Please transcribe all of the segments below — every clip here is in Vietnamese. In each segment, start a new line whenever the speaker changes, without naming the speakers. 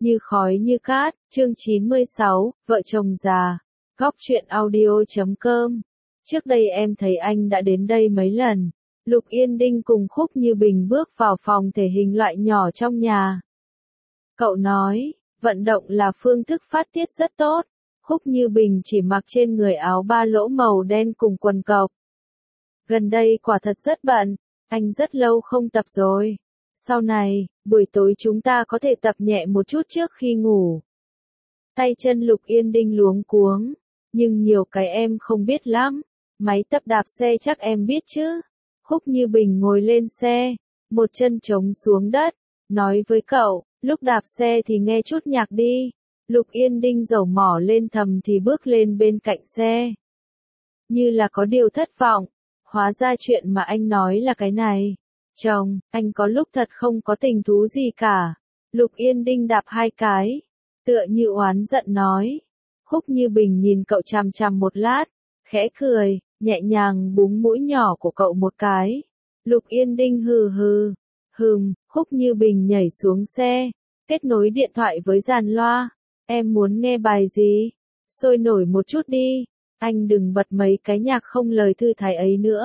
Như khói như cát, chương 96, vợ chồng già. Góc truyện audio.com. Trước đây em thấy anh đã đến đây mấy lần. Lục Yên Đinh cùng Khúc Như Bình bước vào phòng thể hình loại nhỏ trong nhà. Cậu nói, vận động là phương thức phát tiết rất tốt. Khúc Như Bình chỉ mặc trên người áo ba lỗ màu đen cùng quần cộc. Gần đây quả thật rất bận, anh rất lâu không tập rồi. Sau này, buổi tối chúng ta có thể tập nhẹ một chút trước khi ngủ. Tay chân Lục Yên Đinh luống cuống, nhưng nhiều cái em không biết lắm. Máy tập đạp xe chắc em biết chứ. Khúc Như Bình ngồi lên xe, một chân chống xuống đất, nói với cậu, lúc đạp xe thì nghe chút nhạc đi. Lục Yên Đinh dầu mỏ lên thầm thì bước lên bên cạnh xe. Như là có điều thất vọng, hóa ra chuyện mà anh nói là cái này. Chồng, anh có lúc thật không có tình thú gì cả. Lục Yên Đinh đạp hai cái, tựa như oán giận nói. Khúc Như Bình nhìn cậu chằm chằm một lát, khẽ cười, nhẹ nhàng búng mũi nhỏ của cậu một cái. Lục Yên Đinh hừ hừ, Khúc Như Bình nhảy xuống xe, kết nối điện thoại với dàn loa. Em muốn nghe bài gì? Sôi nổi một chút đi, anh đừng bật mấy cái nhạc không lời thư thái ấy nữa.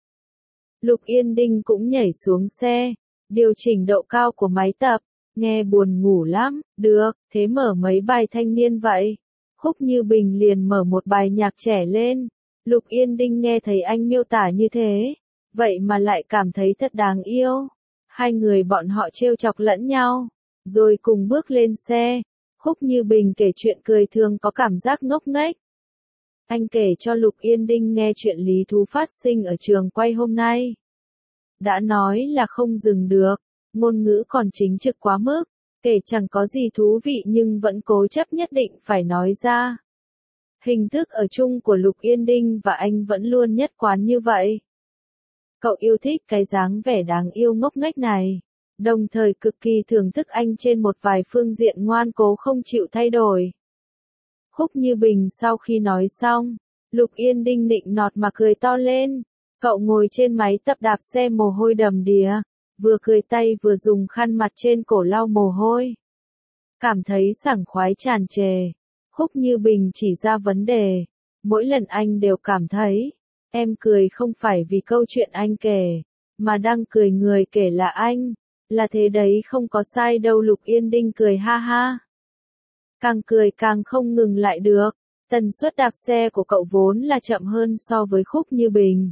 Lục Yên Đinh cũng nhảy xuống xe, điều chỉnh độ cao của máy tập, nghe buồn ngủ lắm, được, thế mở mấy bài thanh niên vậy. Khúc Như Bình liền mở một bài nhạc trẻ lên, Lục Yên Đinh nghe thấy anh miêu tả như thế, vậy mà lại cảm thấy thật đáng yêu. Hai người bọn họ trêu chọc lẫn nhau, rồi cùng bước lên xe. Khúc Như Bình kể chuyện cười thường có cảm giác ngốc nghếch. Anh kể cho Lục Yên Đinh nghe chuyện lý thú phát sinh ở trường quay hôm nay. Đã nói là không dừng được, ngôn ngữ còn chính trực quá mức, kể chẳng có gì thú vị nhưng vẫn cố chấp nhất định phải nói ra. Hình thức ở chung của Lục Yên Đinh và anh vẫn luôn nhất quán như vậy. Cậu yêu thích cái dáng vẻ đáng yêu ngốc nghếch này, đồng thời cực kỳ thưởng thức anh trên một vài phương diện ngoan cố không chịu thay đổi. Khúc Như Bình sau khi nói xong, Lục Yên Đinh nịnh nọt mà cười to lên. Cậu ngồi trên máy tập đạp xe mồ hôi đầm đìa, vừa cười tay vừa dùng khăn mặt trên cổ lau mồ hôi. Cảm thấy sảng khoái tràn trề. Khúc Như Bình chỉ ra vấn đề. Mỗi lần anh đều cảm thấy, em cười không phải vì câu chuyện anh kể, mà đang cười người kể là anh. Là thế đấy, không có sai đâu. Lục Yên Đinh cười ha ha. Càng cười càng không ngừng lại được. Tần suất đạp xe của cậu vốn là chậm hơn so với Khúc Như Bình.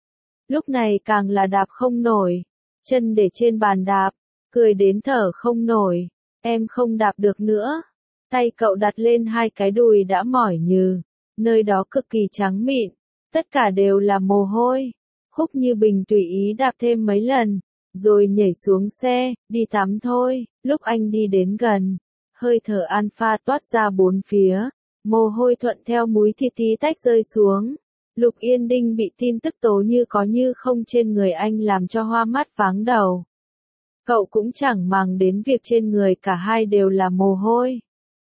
Lúc này càng là đạp không nổi, chân để trên bàn đạp, cười đến thở không nổi. Em không đạp được nữa. Tay cậu đặt lên hai cái đùi đã mỏi nhừ, nơi đó cực kỳ trắng mịn, tất cả đều là mồ hôi. Khúc Như Bình tùy ý đạp thêm mấy lần, rồi nhảy xuống xe, đi tắm thôi. Lúc anh đi đến gần, hơi thở alpha toát ra bốn phía, mồ hôi thuận theo múi thịt tí tách rơi xuống. Lục Yên Đinh bị tin tức tố như có như không trên người anh làm cho hoa mắt váng đầu. Cậu cũng chẳng màng đến việc trên người cả hai đều là mồ hôi.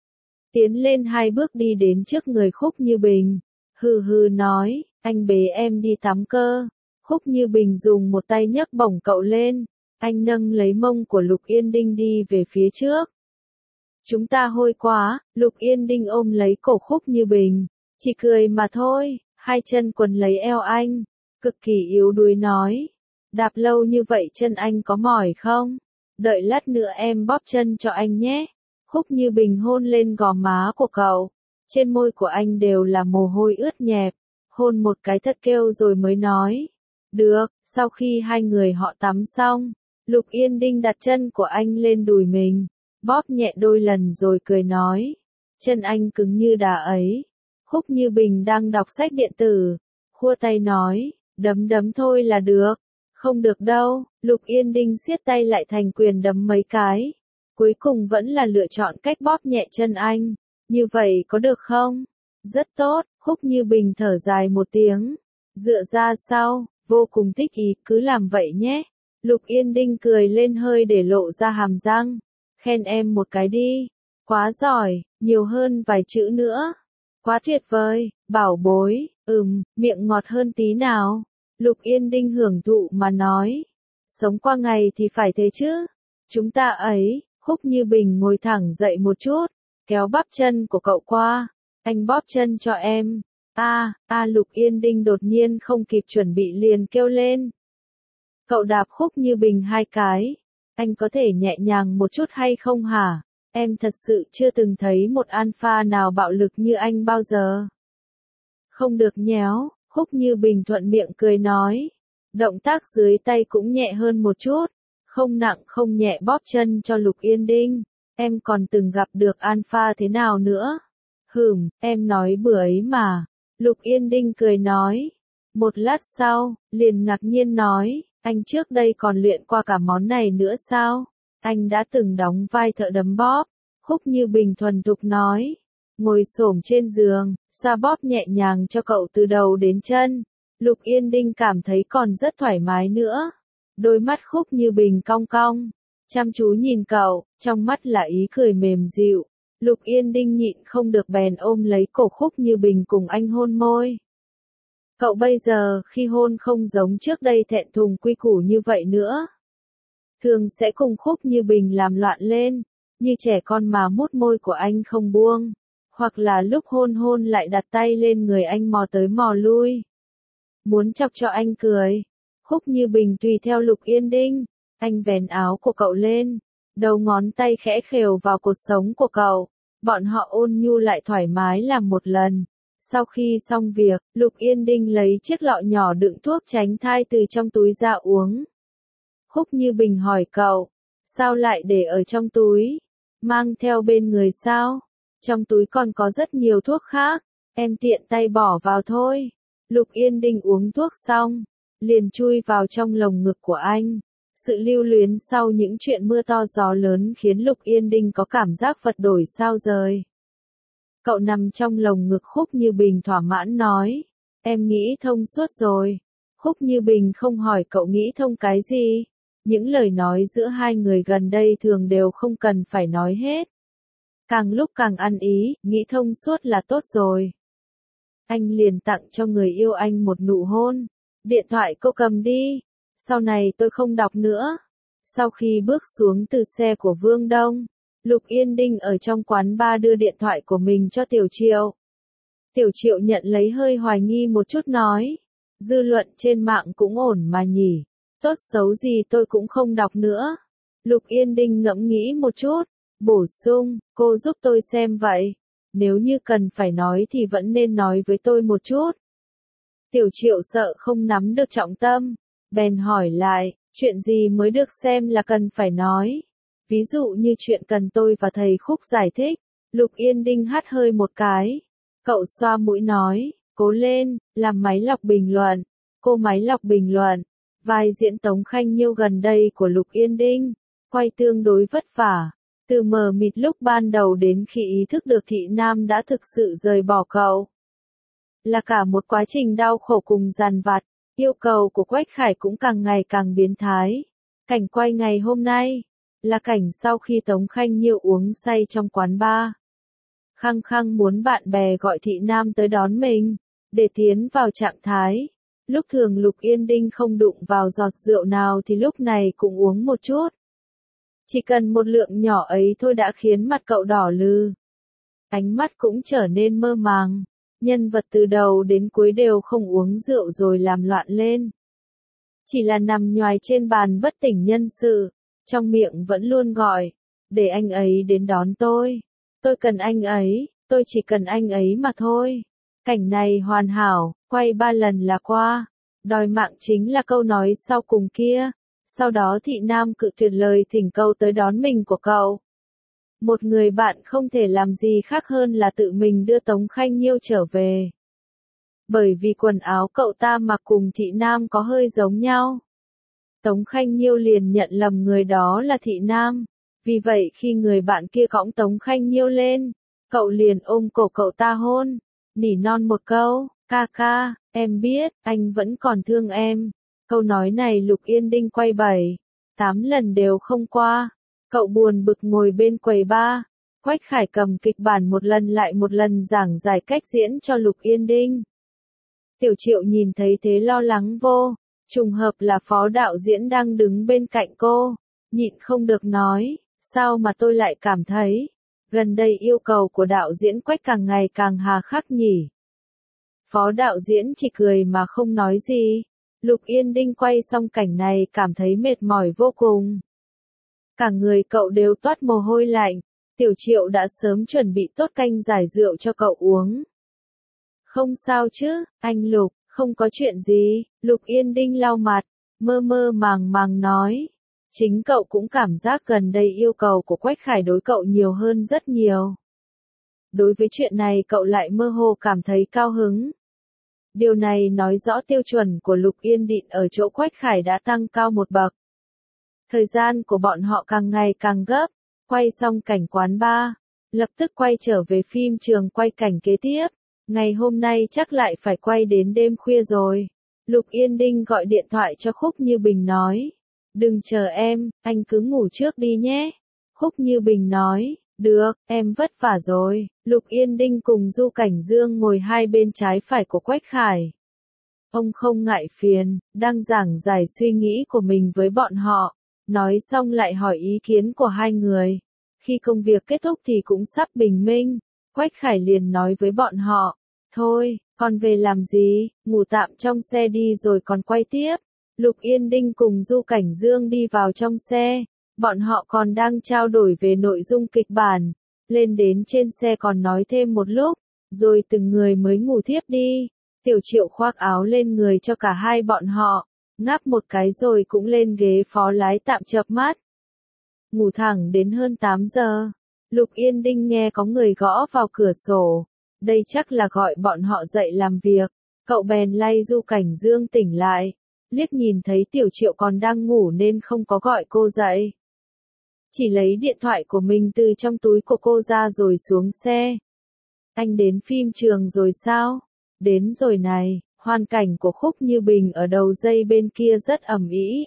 Tiến lên hai bước đi đến trước người Khúc Như Bình. Hừ hừ nói, anh bế em đi tắm cơ. Khúc Như Bình dùng một tay nhấc bổng cậu lên. Anh nâng lấy mông của Lục Yên Đinh đi về phía trước. Chúng ta hôi quá. Lục Yên Đinh ôm lấy cổ Khúc Như Bình. Chỉ cười mà thôi. Hai chân quấn lấy eo anh, cực kỳ yếu đuối nói. Đạp lâu như vậy chân anh có mỏi không? Đợi lát nữa em bóp chân cho anh nhé. Khúc Như Bình hôn lên gò má của cậu. Trên môi của anh đều là mồ hôi ướt nhẹp. Hôn một cái thật kêu rồi mới nói. Được. Sau khi hai người họ tắm xong, Lục Yên Đinh đặt chân của anh lên đùi mình, bóp nhẹ đôi lần rồi cười nói. Chân anh cứng như đá ấy. Khúc Như Bình đang đọc sách điện tử, khua tay nói, đấm thôi là được. Không được đâu. Lục Yên Đinh siết tay lại thành quyền đấm mấy cái. Cuối cùng vẫn là lựa chọn cách bóp nhẹ chân anh. Như vậy có được không? Rất tốt. Khúc Như Bình thở dài một tiếng, dựa ra sau, vô cùng thích ý, cứ làm vậy nhé. Lục Yên Đinh cười lên hơi để lộ ra hàm răng. Khen em một cái đi. Quá giỏi, nhiều hơn vài chữ nữa. Quá tuyệt vời, bảo bối. Miệng ngọt hơn tí nào. Lục Yên Đinh hưởng thụ mà nói. Sống qua ngày thì phải thế chứ. Chúng ta ấy. Khúc Như Bình ngồi thẳng dậy một chút, kéo bắp chân của cậu qua. Anh bóp chân cho em. Lục Yên Đinh đột nhiên không kịp chuẩn bị liền kêu lên. Cậu đạp Khúc Như Bình 2 cái. Anh có thể nhẹ nhàng một chút hay không hả? Em thật sự chưa từng thấy một alpha nào bạo lực như anh bao giờ. Không được nhéo, Khúc Như Bình thuận miệng cười nói. Động tác dưới tay cũng nhẹ hơn một chút, không nặng không nhẹ bóp chân cho Lục Yên Đinh. Em còn từng gặp được alpha thế nào nữa? Em nói bừa ấy mà. Lục Yên Đinh cười nói. Một lát sau, liền ngạc nhiên nói, anh trước đây còn luyện qua cả món này nữa sao? Anh đã từng đóng vai thợ đấm bóp. Khúc Như Bình thuần thục nói. Ngồi xổm trên giường, xoa bóp nhẹ nhàng cho cậu từ đầu đến chân. Lục Yên Đinh cảm thấy còn rất thoải mái nữa. Đôi mắt Khúc Như Bình cong cong, chăm chú nhìn cậu, trong mắt là ý cười mềm dịu. Lục Yên Đinh nhịn không được bèn ôm lấy cổ Khúc Như Bình cùng anh hôn môi. Cậu bây giờ khi hôn không giống trước đây thẹn thùng quy củ như vậy nữa. Thường sẽ cùng Khúc Như Bình làm loạn lên, như trẻ con mà mút môi của anh không buông. Hoặc là lúc hôn lại đặt tay lên người anh mò tới mò lui. Muốn chọc cho anh cười. Khúc Như Bình tùy theo Lục Yên Đinh. Anh vén áo của cậu lên. Đầu ngón tay khẽ khều vào cột sống của cậu. Bọn họ ôn nhu lại thoải mái làm một lần. Sau khi xong việc, Lục Yên Đinh lấy chiếc lọ nhỏ đựng thuốc tránh thai từ trong túi ra uống. Khúc Như Bình hỏi cậu. Sao lại để ở trong túi? Mang theo bên người sao? Trong túi còn có rất nhiều thuốc khác. Em tiện tay bỏ vào thôi. Lục Yên Đinh uống thuốc xong, liền chui vào trong lồng ngực của anh. Sự lưu luyến sau những chuyện mưa to gió lớn khiến Lục Yên Đinh có cảm giác vật đổi sao rời. Cậu nằm trong lồng ngực Khúc Như Bình thỏa mãn nói. Em nghĩ thông suốt rồi. Khúc Như Bình không hỏi cậu nghĩ thông cái gì. Những lời nói giữa hai người gần đây thường đều không cần phải nói hết. Càng lúc càng ăn ý, nghĩ thông suốt là tốt rồi. Anh liền tặng cho người yêu anh một nụ hôn. Điện thoại cô cầm đi. Sau này tôi không đọc nữa. Sau khi bước xuống từ xe của Vương Đông, Lục Yên Đinh ở trong quán bar đưa điện thoại của mình cho Tiểu Triệu. Tiểu Triệu nhận lấy hơi hoài nghi một chút nói. Dư luận trên mạng cũng ổn mà nhỉ. Tốt xấu gì tôi cũng không đọc nữa. Lục Yên Đinh ngẫm nghĩ một chút. Bổ sung, cô giúp tôi xem vậy. Nếu như cần phải nói thì vẫn nên nói với tôi một chút. Tiểu Triệu sợ không nắm được trọng tâm. Bèn hỏi lại, chuyện gì mới được xem là cần phải nói. Ví dụ như chuyện cần tôi và thầy Khúc giải thích. Lục Yên Đinh hắt hơi một cái. Cậu xoa mũi nói, cố lên, làm máy lọc bình luận. Cô máy lọc bình luận. Vai diễn Tống Khanh Nhiêu gần đây của Lục Yên Đinh. Quay tương đối vất vả. Từ mờ mịt lúc ban đầu đến khi ý thức được Thị Nam đã thực sự rời bỏ cậu. Là cả một quá trình đau khổ cùng dằn vặt, yêu cầu của Quách Khải cũng càng ngày càng biến thái. Cảnh quay ngày hôm nay, là cảnh sau khi Tống Khanh Nhiêu uống say trong quán bar. Khăng khăng muốn bạn bè gọi Thị Nam tới đón mình, để tiến vào trạng thái. Lúc thường Lục Yên Đinh không đụng vào giọt rượu nào thì lúc này cũng uống một chút. Chỉ cần một lượng nhỏ ấy thôi đã khiến mặt cậu đỏ lừ. Ánh mắt cũng trở nên mơ màng. Nhân vật từ đầu đến cuối đều không uống rượu rồi làm loạn lên. Chỉ là nằm nhoài trên bàn bất tỉnh nhân sự. Trong miệng vẫn luôn gọi. Để anh ấy đến đón tôi. Tôi cần anh ấy. Tôi chỉ cần anh ấy mà thôi. Cảnh này hoàn hảo. Quay 3 lần là qua. Đòi mạng chính là câu nói sau cùng kia. Sau đó Thị Nam cự tuyệt lời thỉnh cầu tới đón mình của cậu. Một người bạn không thể làm gì khác hơn là tự mình đưa Tống Khanh Nhiêu trở về. Bởi vì quần áo cậu ta mặc cùng Thị Nam có hơi giống nhau. Tống Khanh Nhiêu liền nhận lầm người đó là Thị Nam. Vì vậy khi người bạn kia cõng Tống Khanh Nhiêu lên, cậu liền ôm cổ cậu ta hôn, nỉ non một câu, ca ca, em biết, anh vẫn còn thương em. Câu nói này Lục Yên Đinh quay 7-8 lần đều không qua. Cậu buồn bực ngồi bên quầy bar. Quách Khải cầm kịch bản một lần lại một lần giảng giải cách diễn cho Lục Yên Đinh. Tiểu Triệu nhìn thấy thế lo lắng vô. Trùng hợp là phó đạo diễn đang đứng bên cạnh cô. Nhịn không được nói. Sao mà tôi lại cảm thấy, gần đây yêu cầu của đạo diễn Quách càng ngày càng hà khắc nhỉ? Phó đạo diễn chỉ cười mà không nói gì. Lục Yên Đinh quay xong cảnh này cảm thấy mệt mỏi vô cùng. Cả người cậu đều toát mồ hôi lạnh. Tiểu Triệu đã sớm chuẩn bị tốt canh giải rượu cho cậu uống. Không sao chứ, anh Lục, không có chuyện gì. Lục Yên Đinh lau mặt, mơ mơ màng màng nói. Chính cậu cũng cảm giác gần đây yêu cầu của Quách Khải đối cậu nhiều hơn rất nhiều. Đối với chuyện này cậu lại mơ hồ cảm thấy cao hứng. Điều này nói rõ tiêu chuẩn của Lục Yên Định ở chỗ Quách Khải đã tăng cao một bậc. Thời gian của bọn họ càng ngày càng gấp, quay xong cảnh quán bar, lập tức quay trở về phim trường quay cảnh kế tiếp. Ngày hôm nay chắc lại phải quay đến đêm khuya rồi. Lục Yên Đinh gọi điện thoại cho Khúc Như Bình nói. Đừng chờ em, anh cứ ngủ trước đi nhé. Khúc Như Bình nói, được, em vất vả rồi. Lục Yên Đinh cùng Du Cảnh Dương ngồi hai bên trái phải của Quách Khải. Ông không ngại phiền, đang giảng giải suy nghĩ của mình với bọn họ. Nói xong lại hỏi ý kiến của hai người. Khi công việc kết thúc thì cũng sắp bình minh. Quách Khải liền nói với bọn họ. Thôi, còn về làm gì, ngủ tạm trong xe đi rồi còn quay tiếp. Lục Yên Đinh cùng Du Cảnh Dương đi vào trong xe. Bọn họ còn đang trao đổi về nội dung kịch bản. Lên đến trên xe còn nói thêm một lúc. Rồi từng người mới ngủ thiếp đi. Tiểu Triệu khoác áo lên người cho cả hai bọn họ. Ngáp một cái rồi cũng lên ghế phó lái tạm chợp mắt. Ngủ thẳng đến hơn 8 giờ. Lục Yên Đinh nghe có người gõ vào cửa sổ. Đây chắc là gọi bọn họ dậy làm việc. Cậu bèn lay Du Cảnh Dương tỉnh lại. Liếc nhìn thấy Tiểu Triệu còn đang ngủ nên không có gọi cô dậy. Chỉ lấy điện thoại của mình từ trong túi của cô ra rồi xuống xe. Anh đến phim trường rồi sao? Đến rồi này, hoàn cảnh của Khúc Như Bình ở đầu dây bên kia rất ầm ĩ,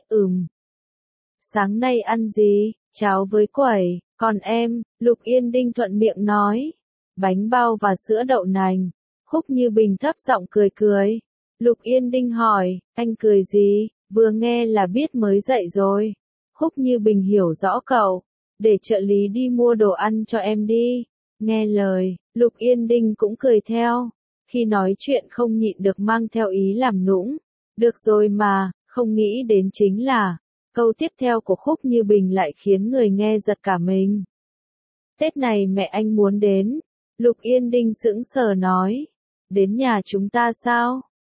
Sáng nay ăn gì? Cháo với quẩy, còn em, Lục Yên Đinh thuận miệng nói. Bánh bao và sữa đậu nành. Khúc Như Bình thấp giọng cười cười. Lục Yên Đinh hỏi, anh cười gì? Vừa nghe là biết mới dậy rồi. Khúc Như Bình hiểu rõ cậu. Để trợ lý đi mua đồ ăn cho em đi. Nghe lời, Lục Yên Đinh cũng cười theo. Khi nói chuyện không nhịn được mang theo ý làm nũng. Được rồi mà, không nghĩ đến chính là, câu tiếp theo của Khúc Như Bình lại khiến người nghe giật cả mình. Tết này mẹ anh muốn đến. Lục Yên Đinh sững sờ nói. Đến nhà chúng ta sao?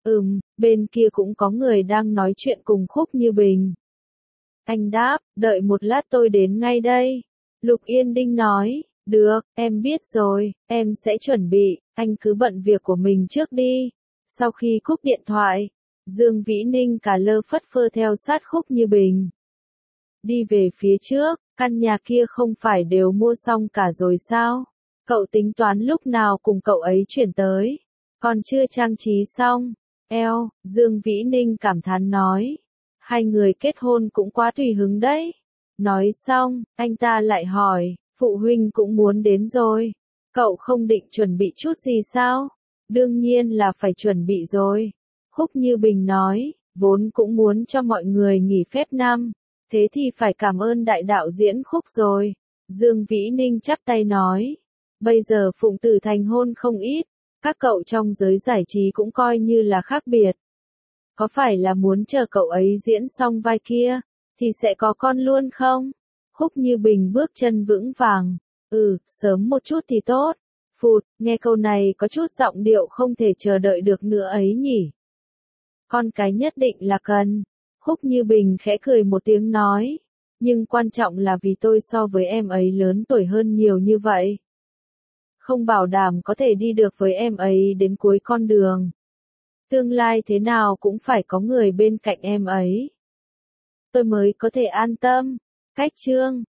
Bên kia cũng có người đang nói chuyện cùng Khúc Như Bình. Anh đáp, đợi một lát tôi đến ngay đây. Lục Yên Đinh nói, được, em biết rồi, em sẽ chuẩn bị, anh cứ bận việc của mình trước đi. Sau khi cúp điện thoại, Dương Vĩ Ninh cả lơ phất phơ theo sát Khúc Như Bình. Đi về phía trước, căn nhà kia không phải đều mua xong cả rồi sao? Cậu tính toán lúc nào cùng cậu ấy chuyển tới? Còn chưa trang trí xong. Dương Vĩ Ninh cảm thán nói. Hai người kết hôn cũng quá tùy hứng đấy. Nói xong, anh ta lại hỏi, phụ huynh cũng muốn đến rồi. Cậu không định chuẩn bị chút gì sao? Đương nhiên là phải chuẩn bị rồi. Khúc Như Bình nói, vốn cũng muốn cho mọi người nghỉ phép năm. Thế thì phải cảm ơn đại đạo diễn Khúc rồi. Dương Vĩ Ninh chắp tay nói. Bây giờ phụng tử thành hôn không ít. Các cậu trong giới giải trí cũng coi như là khác biệt. Có phải là muốn chờ cậu ấy diễn xong vai kia, thì sẽ có con luôn không? Khúc Như Bình bước chân vững vàng. Sớm một chút thì tốt. Phụt, nghe câu này có chút giọng điệu không thể chờ đợi được nữa ấy nhỉ. Con cái nhất định là cần. Khúc Như Bình khẽ cười một tiếng nói. Nhưng quan trọng là vì tôi so với em ấy lớn tuổi hơn nhiều như vậy. Không bảo đảm có thể đi được với em ấy đến cuối con đường. Tương lai thế nào cũng phải có người bên cạnh em ấy. Tôi mới có thể an tâm. Cách chương